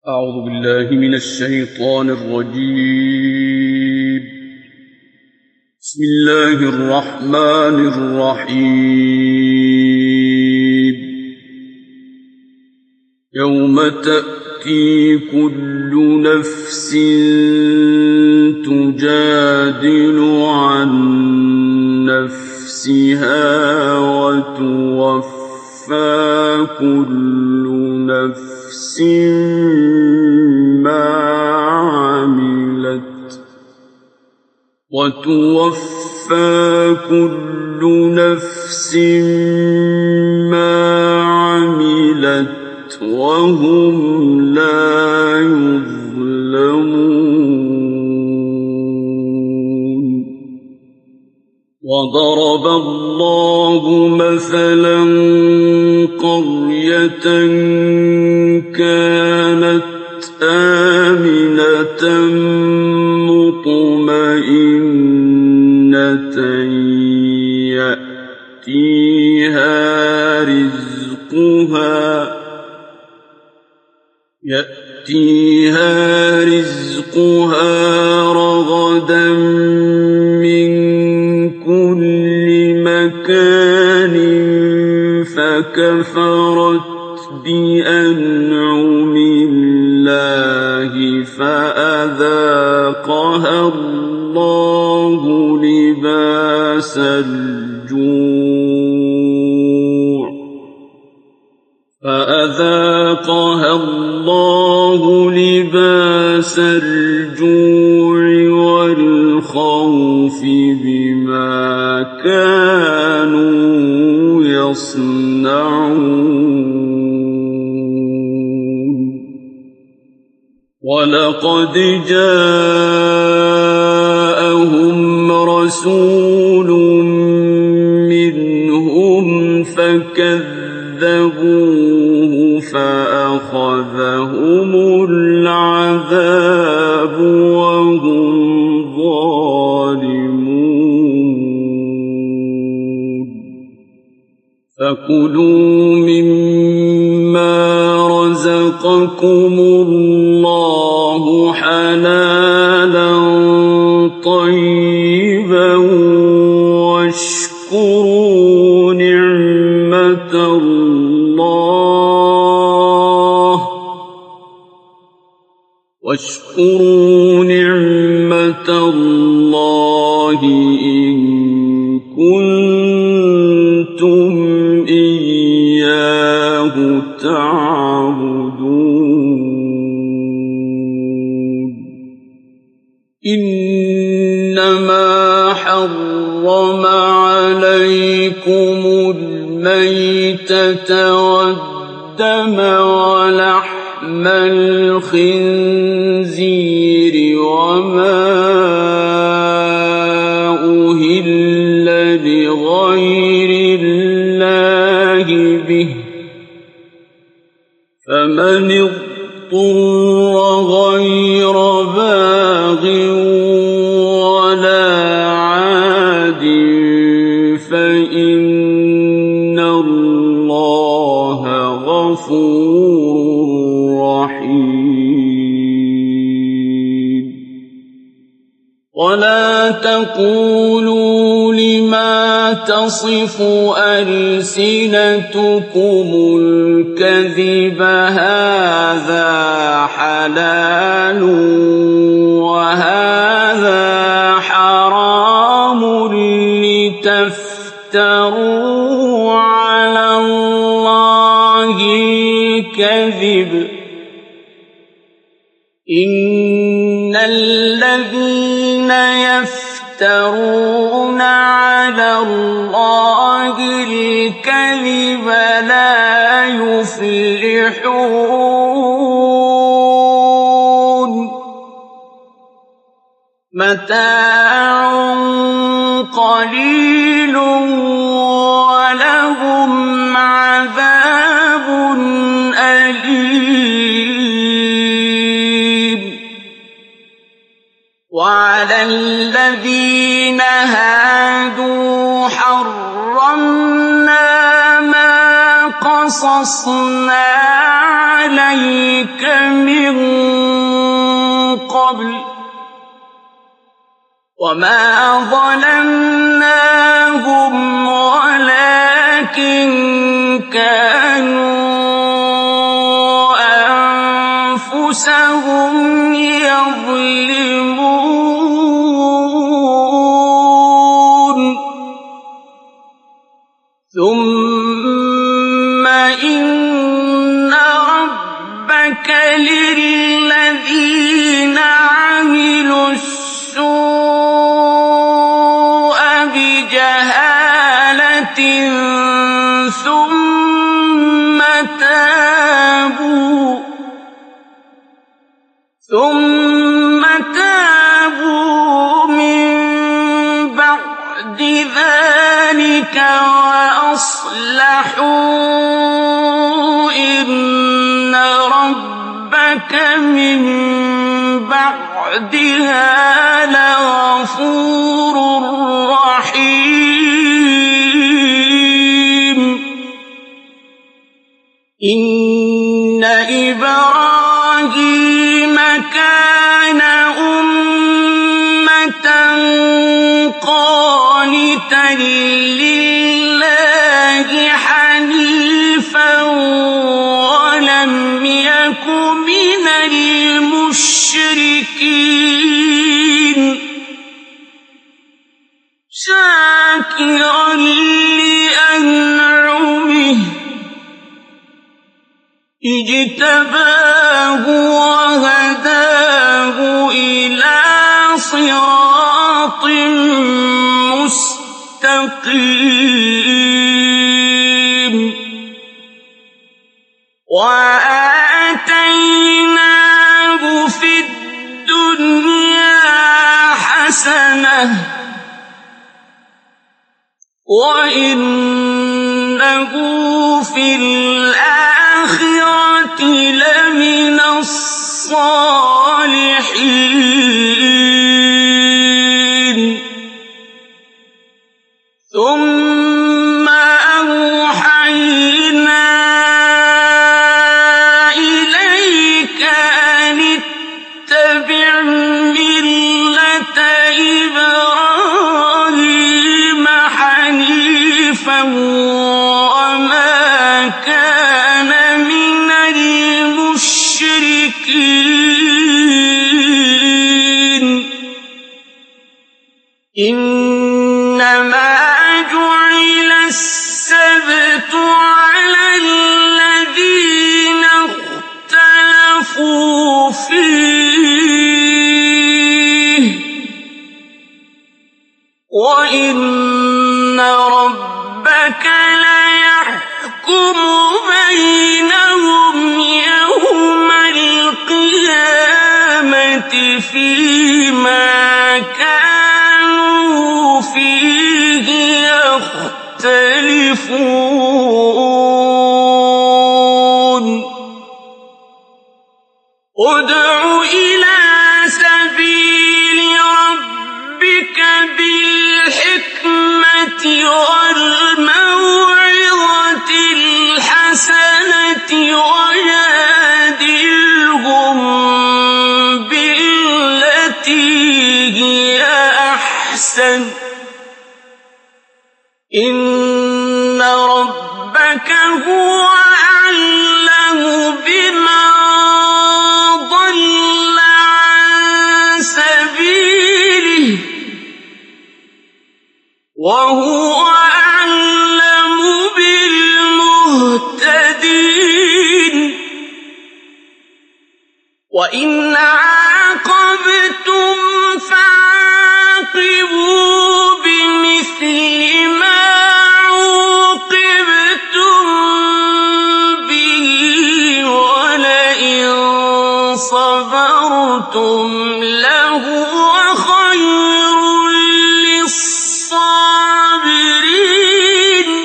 أعوذ بالله من الشيطان الرجيم. بسم الله الرحمن الرحيم. يوم تأتي كل نفس تجادل عن نفسها وتوفى كل نفس ما عملت وهم لا يظلمون. وضرب الله مثلا قرية كانت آمنة مطمئنة يأتيها رزقها رغدا من كل مكان فكفرت بأنعم الله فأذاقها الله لباس الجوع والخوف بما كانوا يصنعون. ولقد جاءهم رسول منهم فكذبوه فأخذهم العذاب وهم ظالمون. فكلوا مما رزقكم الله حلالا طيبا واشكروا نعمة الله إن كنتم إياه تعبدون. إنما حرم عليكم الميتة والدم ولحم الخنزير وما أهل لغير الله به فمن اضطر غير باغ ولا عاد فإن الله غفور رحيم. ولا تقولوا لما تصف ألسنتكم الكذب هذا حلال وهذا حرام لتفتروا على الله الكذب. إن الذين يفترون على الله الكذب لا يفلحون. متاع قليل ولهم عذاب أليم. وعلى الذين هادوا حرمنا ما قصصنا عليك من قبل وما ظلمناهم ولكن كانوا أنفسهم يظلمون ثم إن ربك للذين عملوا السوء بجهالة ثم تابوا من بعد ذلك وأصلحوا إن ربك من بعدها لغفور رحيم إن إبراهيم كان أمة قانتا لله حنيفا ولم يك من المشركين شاكرا لأنعمه اجتباه وهداه إلى صراط مستقيم وآتيناه في الدنيا حسنة وإنه في الآخرة لمن الصالحين ثم أوحينا إليك أن اتبع ملة إبراهيم حنيفا وما كان من المشركين إنما جعل السبت على الذين اختلفوا فيه وإن ربك ليحكم بينهم يوم القيامة فيما كانوا فيه يختلفون ادع إلى سبيل ربك بالحكمة والموعظة الحسنة وجادلهم بالتي هي أحسن إن ربك هو أعلم بمن ضل عن سبيله وهو أعلم بالمهتدين وإن عاقبتم فعاقبوا بمثل ما عوقبتم به ولئن صبرتم لهو خير للصابرين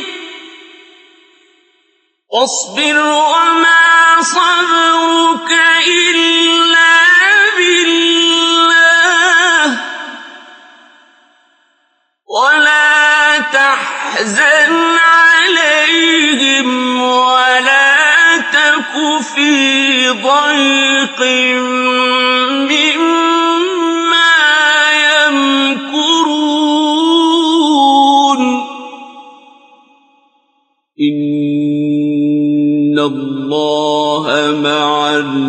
واصبر وما صبرك إلا بالله ولا تحزن عليهم ولا تك في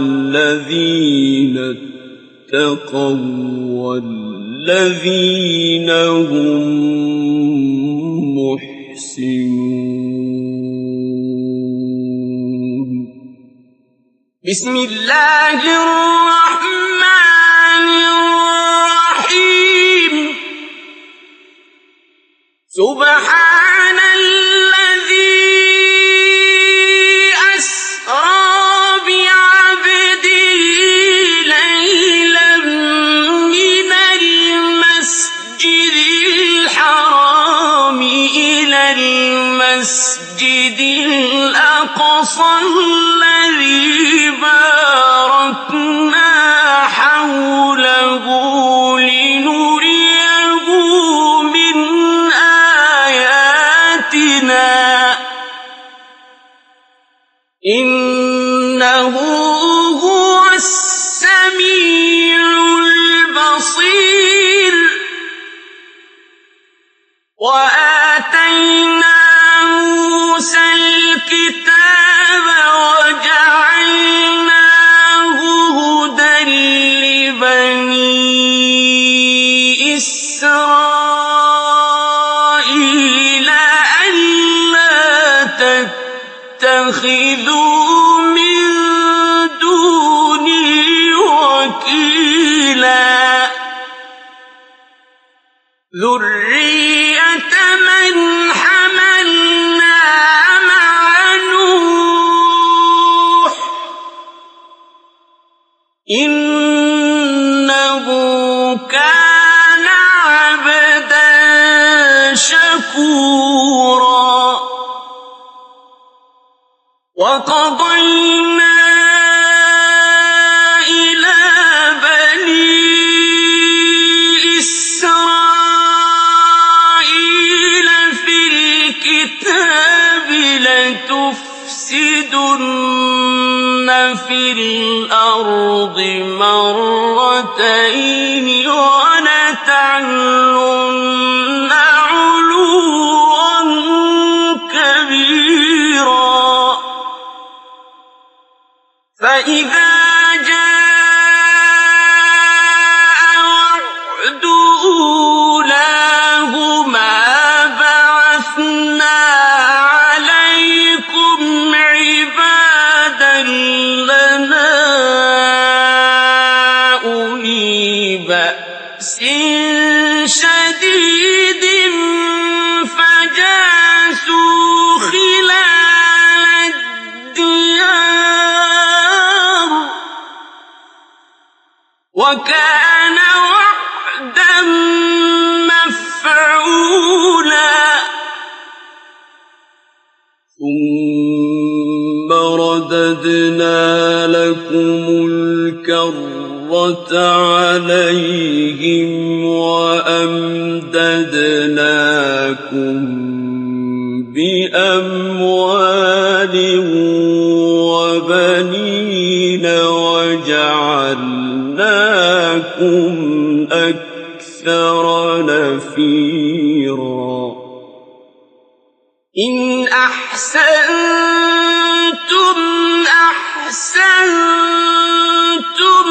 الذين اتقوا والذين هم محسنون. بسم الله الرحمن الرحيم. سبحان الذي أسرى بعبده ليلا من المسجد الحرام إلى المسجد الأقصى الذي باركنا حوله لنريه من آياتنا إنه هو السميع البصير. وآتينا موسى الكتاب وجعلناه هدى لبني إسرائيل ألا تتخذوا من دوني وكيلا ذرية من حملنا مع نوح إنه كان عبدا شكورا. وقضينا إلى بني إسرائيل في الكتاب لتفسدن في الأرض مرتين ولتعلن علوا كبيرا. فإذا جاء وعد أولاهما بعثنا عليكم عبادا لنا أولي بأس شديد فجاسوا خلال الديار وكان وعدا مفعولا. ثم رددنا لكم الكرة عليهم وأمددناكم بأموال وبنين وجعلناكم أكثر نفيرا. إن أحسنتم أحسنتم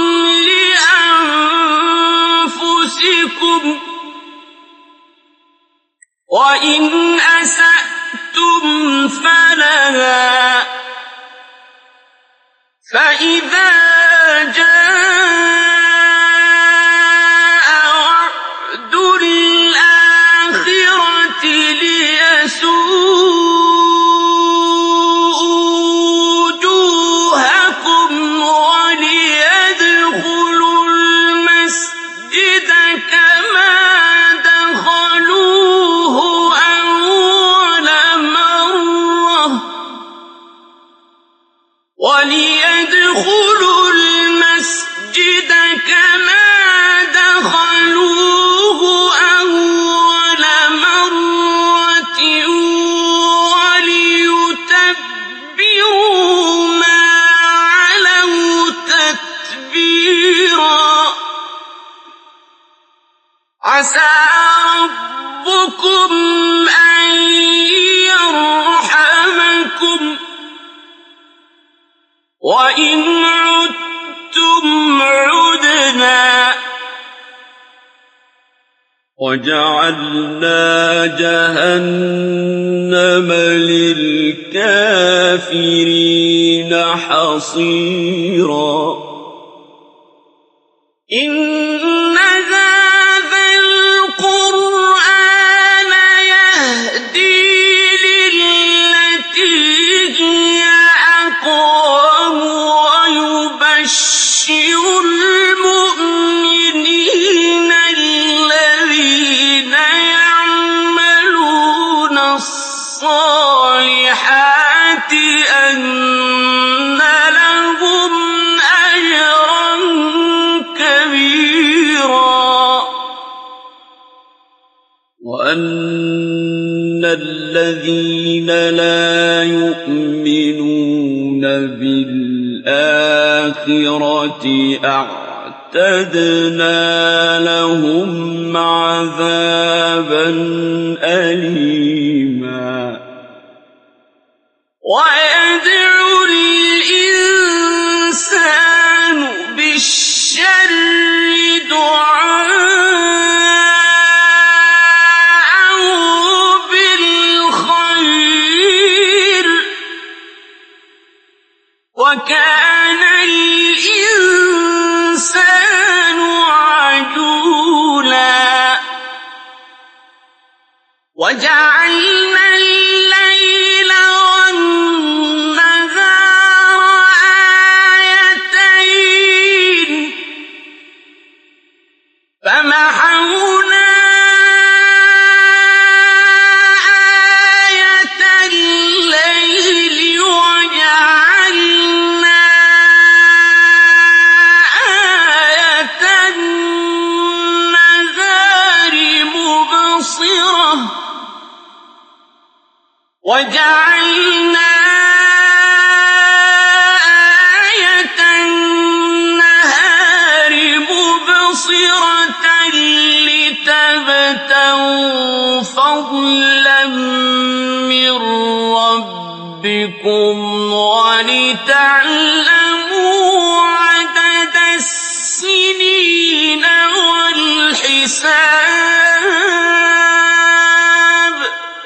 لأنفسكم وإن أسأتم فلها. فإذا جاء وعد الآخرة ليسوءوا وجوهكم وليدخلوا المسجد كما دخلوه أول مرة وليتبروا ما علوا تتبيرا. عسى ربكم أن يرحمكم وإن عدتم وَجَعَلْنَا جَهَنَّمَ لِلْكَافِرِينَ حَصِيرًا إِنَّ هَٰذَا الْقُرْآنَ يَهْدِي لِلَّتِي هِيَ أَقْوَمُ وَيُبَشِّرُ الْمُؤْمِنِينَ الَّذِينَ يَعْمَلُونَ الصَّالِحَاتِ أَنَّ لَهُمْ أَجْرًا كَبِيرًا وَأَنَّ الَّذِينَ لَا يُؤْمِنُونَ بِالْآخِرَةِ أَعْتَدْنَا لَهُمْ عَذَابًا أَلِيمًا وَيَدْعُ الْإِنسَانُ بِالشَّرِّ دُعَاءَهُ بِالْخَيْرِ وَكَانَ الْإِنسَانُ عَجُولًا وَجَعَلْنَا اللَّيْلَ وَالنَّهَارَ آيَتَيْنِ فَمَحَوْنَا آيَةَ اللَّيْلِ وَجَعَلْنَا آيَةَ النَّهَارِ مُبْصِرَةً وَجَعَلْنَا آيَةَ النَّهَارِ مُبْصِرَةً لِّتَبْتَغُوا فَضْلًا مِّن رَّبِّكُمْ وَلِتَعْلَمُوا عَدَدَ السِّنِينَ وَالْحِسَابَ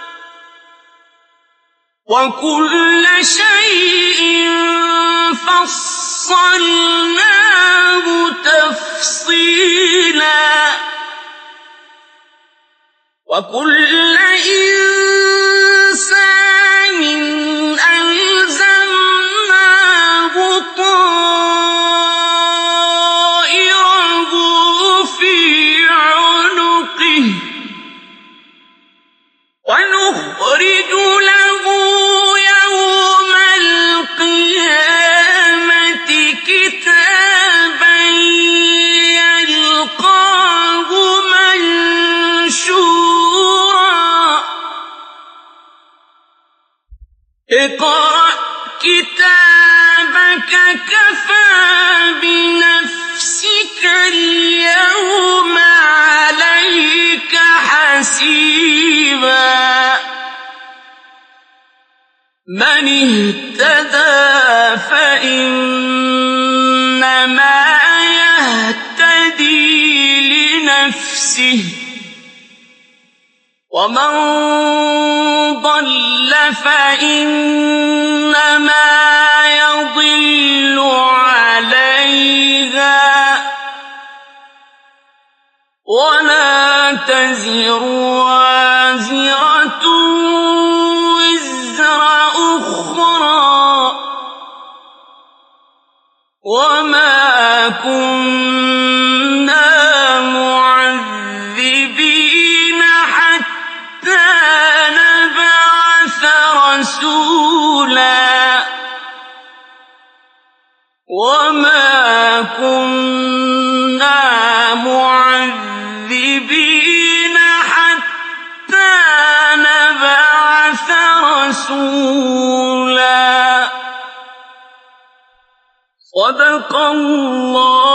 وَكُلَّ شَيْءٍ فَصَّلْنَاهُ تَفْصِيلًا وَكُلَّ إِنسَانٍ أَلْزَمْنَاهُ طَائِرَهُ فِي عُنُقِهِ وَنُخْرِجُ لَهُ يَوْمَ الْقِيَامَةِ كِتَابًا يَلْقَاهُ مَنشُورًا اقْرَأْ كِتَابَكَ كَفَىٰ بِنَفْسِكَ الْيَوْمَ عَلَيْكَ حَسِيبًا مَّنِ اهْتَدَىٰ فَإِنَّمَا يَهْتَدِي لِنَفْسِهِ وَمَن ضَلَّ فَإِنَّمَا يَضِلُّ عَلَيْهَا وَلَا تَزِرُ وَازِرَةٌ وِزْرَ أُخْرَىٰ وَمَا كُنَّا مُعَذِّبِينَ حَتَّىٰ نَبْعَثَ رَسُولًا وَمَا كُنَّا مُعَذِّبِينَ حَتَّىٰ نَبْعَثَ رَسُولًا صدق الله